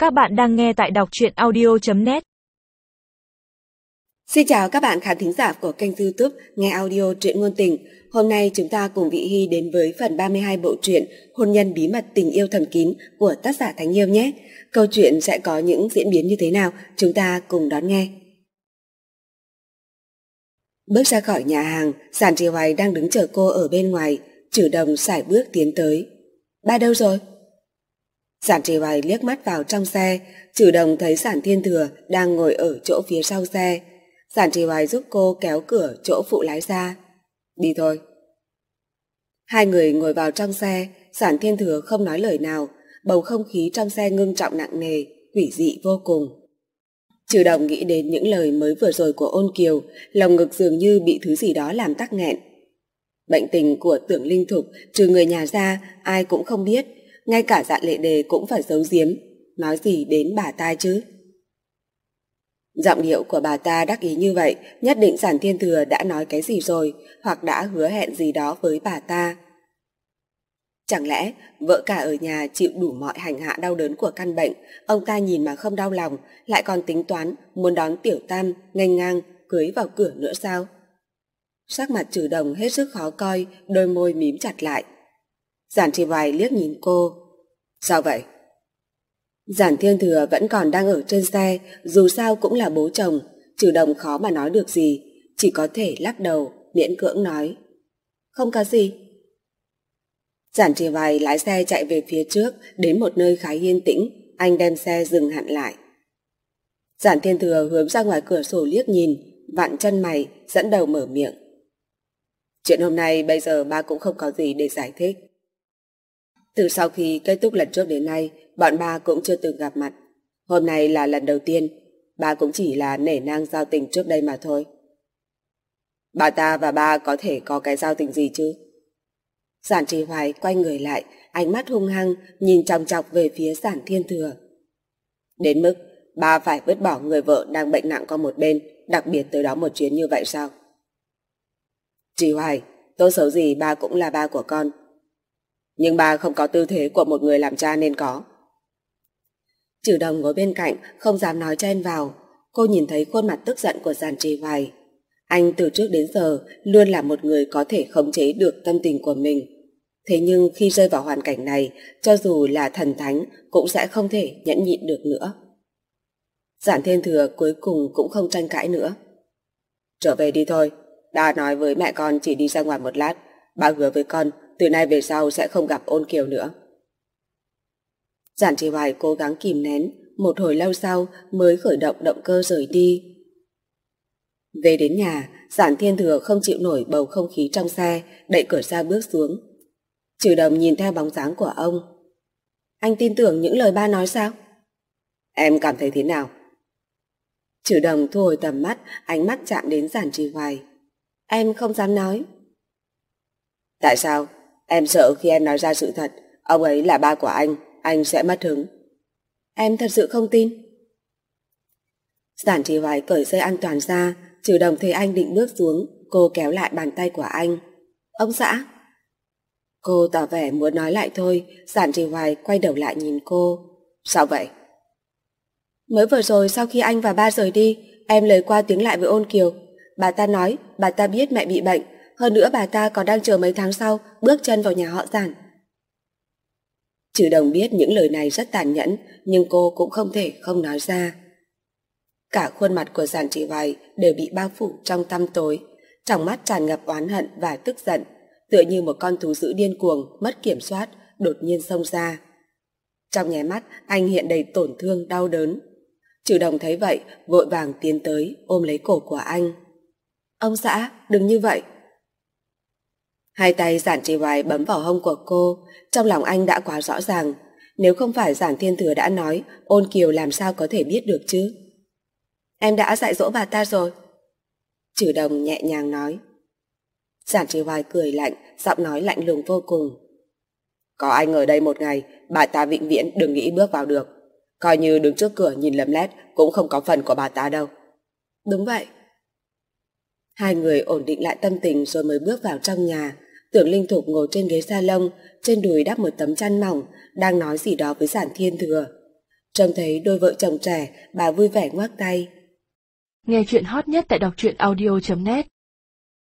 Các bạn đang nghe tại đọc truyện audio.net. Xin chào các bạn khán thính giả của kênh YouTube Nghe Audio Truyện Ngôn Tình. Hôm nay chúng ta cùng Vị Hy đến với phần 32 bộ truyện Hôn nhân bí mật tình yêu thầm kín của tác giả Thánh Yêu nhé. Câu chuyện sẽ có những diễn biến như thế nào, chúng ta cùng đón nghe. Bước ra khỏi nhà hàng, Giản Trì Hoài đang đứng chờ cô ở bên ngoài. Trử Đồng sải bước tiến tới. Ba đâu rồi? Giản Trì Hoài liếc mắt vào trong xe. Trử Đồng thấy Giản Thiên Thừa đang ngồi ở chỗ phía sau xe. Giản Trì Hoài giúp cô kéo cửa chỗ phụ lái ra. Đi thôi. Hai người ngồi vào trong xe. Giản Thiên Thừa không nói lời nào. Bầu không khí trong xe ngưng trọng nặng nề, quỷ dị vô cùng. Trử Đồng nghĩ đến những lời mới vừa rồi của Ôn Kiều, lòng ngực dường như bị thứ gì đó làm tắc nghẹn. Bệnh tình của Tưởng Linh Thục trừ người nhà ra ai cũng không biết, ngay cả Dạ Lệ Đề cũng phải giấu giếm, nói gì đến bà ta chứ. Giọng điệu của bà ta đắc ý như vậy, nhất định Giản Thiên Thừa đã nói cái gì rồi, hoặc đã hứa hẹn gì đó với bà ta. Chẳng lẽ vợ cả ở nhà chịu đủ mọi hành hạ đau đớn của căn bệnh, ông ta nhìn mà không đau lòng, lại còn tính toán muốn đón Tiểu Tam nghênh ngang cưới vào cửa nữa sao? Sắc mặt Trử Đồng hết sức khó coi, đôi môi mím chặt lại. Giản Trì Hoài liếc nhìn cô. Sao vậy? Giản Thiên Thừa vẫn còn đang ở trên xe, dù sao cũng là bố chồng, Trử Đồng khó mà nói được gì, chỉ có thể lắc đầu, miễn cưỡng nói. Không có gì. Giản Trì Hoài lái xe chạy về phía trước, đến một nơi khá yên tĩnh, anh đem xe dừng hẳn lại. Giản Thiên Thừa hướng ra ngoài cửa sổ liếc nhìn, vặn chân mày, dẫn đầu mở miệng. Chuyện hôm nay bây giờ ba cũng không có gì để giải thích. Từ sau khi kết thúc lần trước đến nay, bọn ba cũng chưa từng gặp mặt. Hôm nay là lần đầu tiên, ba cũng chỉ là nể nang giao tình trước đây mà thôi. Bà ta và ba có thể có cái giao tình gì chứ? Giản Trì Hoài quay người lại, ánh mắt hung hăng, nhìn chòng chọc về phía Giản Thiên Thừa. Đến mức ba phải vứt bỏ người vợ đang bệnh nặng qua một bên, đặc biệt tới đó một chuyến như vậy sao? Trì Hoài, tốt xấu gì ba cũng là ba của con. Nhưng ba không có tư thế của một người làm cha nên có. Trử Đồng ngồi bên cạnh, không dám nói chen vào. Cô nhìn thấy khuôn mặt tức giận của Giản Trì Hoài. Anh từ trước đến giờ luôn là một người có thể khống chế được tâm tình của mình. Thế nhưng khi rơi vào hoàn cảnh này, cho dù là thần thánh cũng sẽ không thể nhẫn nhịn được nữa. Giản Thiên Thừa cuối cùng cũng không tranh cãi nữa. Trở về đi thôi. Đã nói với mẹ con chỉ đi ra ngoài một lát. Ba hứa với con từ nay về sau sẽ không gặp Ôn Kiều nữa. Giản Trì Hoài cố gắng kìm nén, một hồi lâu sau mới khởi động động cơ rời đi. Về đến nhà, Giản Thiên Thừa không chịu nổi bầu không khí trong xe, đẩy cửa ra bước xuống. Trử Đồng nhìn theo bóng dáng của ông. Anh tin tưởng những lời ba nói sao? Em cảm thấy thế nào? Trử Đồng thu hồi tầm mắt, ánh mắt chạm đến Giản Trì Hoài. Em không dám nói. Tại sao? Em sợ khi em nói ra sự thật, ông ấy là ba của anh sẽ mất hứng. Em thật sự không tin. Giản Trì Hoài cởi dây an toàn ra, Trử Đồng thấy anh định bước xuống, cô kéo lại bàn tay của anh. Ông xã. Cô tỏ vẻ muốn nói lại thôi, Giản Trì Hoài quay đầu lại nhìn cô. Sao vậy? Mới vừa rồi sau khi anh và ba rời đi, em lời qua tiếng lại với Ôn Kiều. Bà ta nói bà ta biết mẹ bị bệnh, hơn nữa bà ta còn đang chờ mấy tháng sau bước chân vào nhà họ Giản. Trử Đồng biết những lời này rất tàn nhẫn, nhưng cô cũng không thể không nói ra. Cả khuôn mặt của Giản Trì Hoài đều bị bao phủ trong tăm tối, trong mắt tràn ngập oán hận và tức giận, tựa như một con thú dữ điên cuồng, mất kiểm soát, đột nhiên xông ra. Trong nháy mắt, anh hiện đầy tổn thương, đau đớn. Trử Đồng thấy vậy, vội vàng tiến tới, ôm lấy cổ của anh. Ông xã, đừng như vậy. Hai tay Giản Trì Hoài bấm vào hông của cô, trong lòng anh đã quá rõ ràng. Nếu không phải Giản Thiên Thừa đã nói, Ôn Kiều làm sao có thể biết được chứ? Em đã dạy dỗ bà ta rồi. Trử Đồng nhẹ nhàng nói. Giản Trì Hoài cười lạnh, giọng nói lạnh lùng vô cùng. Có anh ở đây một ngày, bà ta vĩnh viễn đừng nghĩ bước vào được. Coi như đứng trước cửa nhìn lấm lét cũng không có phần của bà ta đâu. Đúng vậy. Hai người ổn định lại tâm tình rồi mới bước vào trong nhà. Tưởng Linh Thục ngồi trên ghế salon, trên đùi đắp một tấm chăn mỏng, đang nói gì đó với Giản Thiên Thừa. Trông thấy đôi vợ chồng trẻ, bà vui vẻ ngoắc tay. Nghe chuyện hot nhất tại đọc truyện audio.net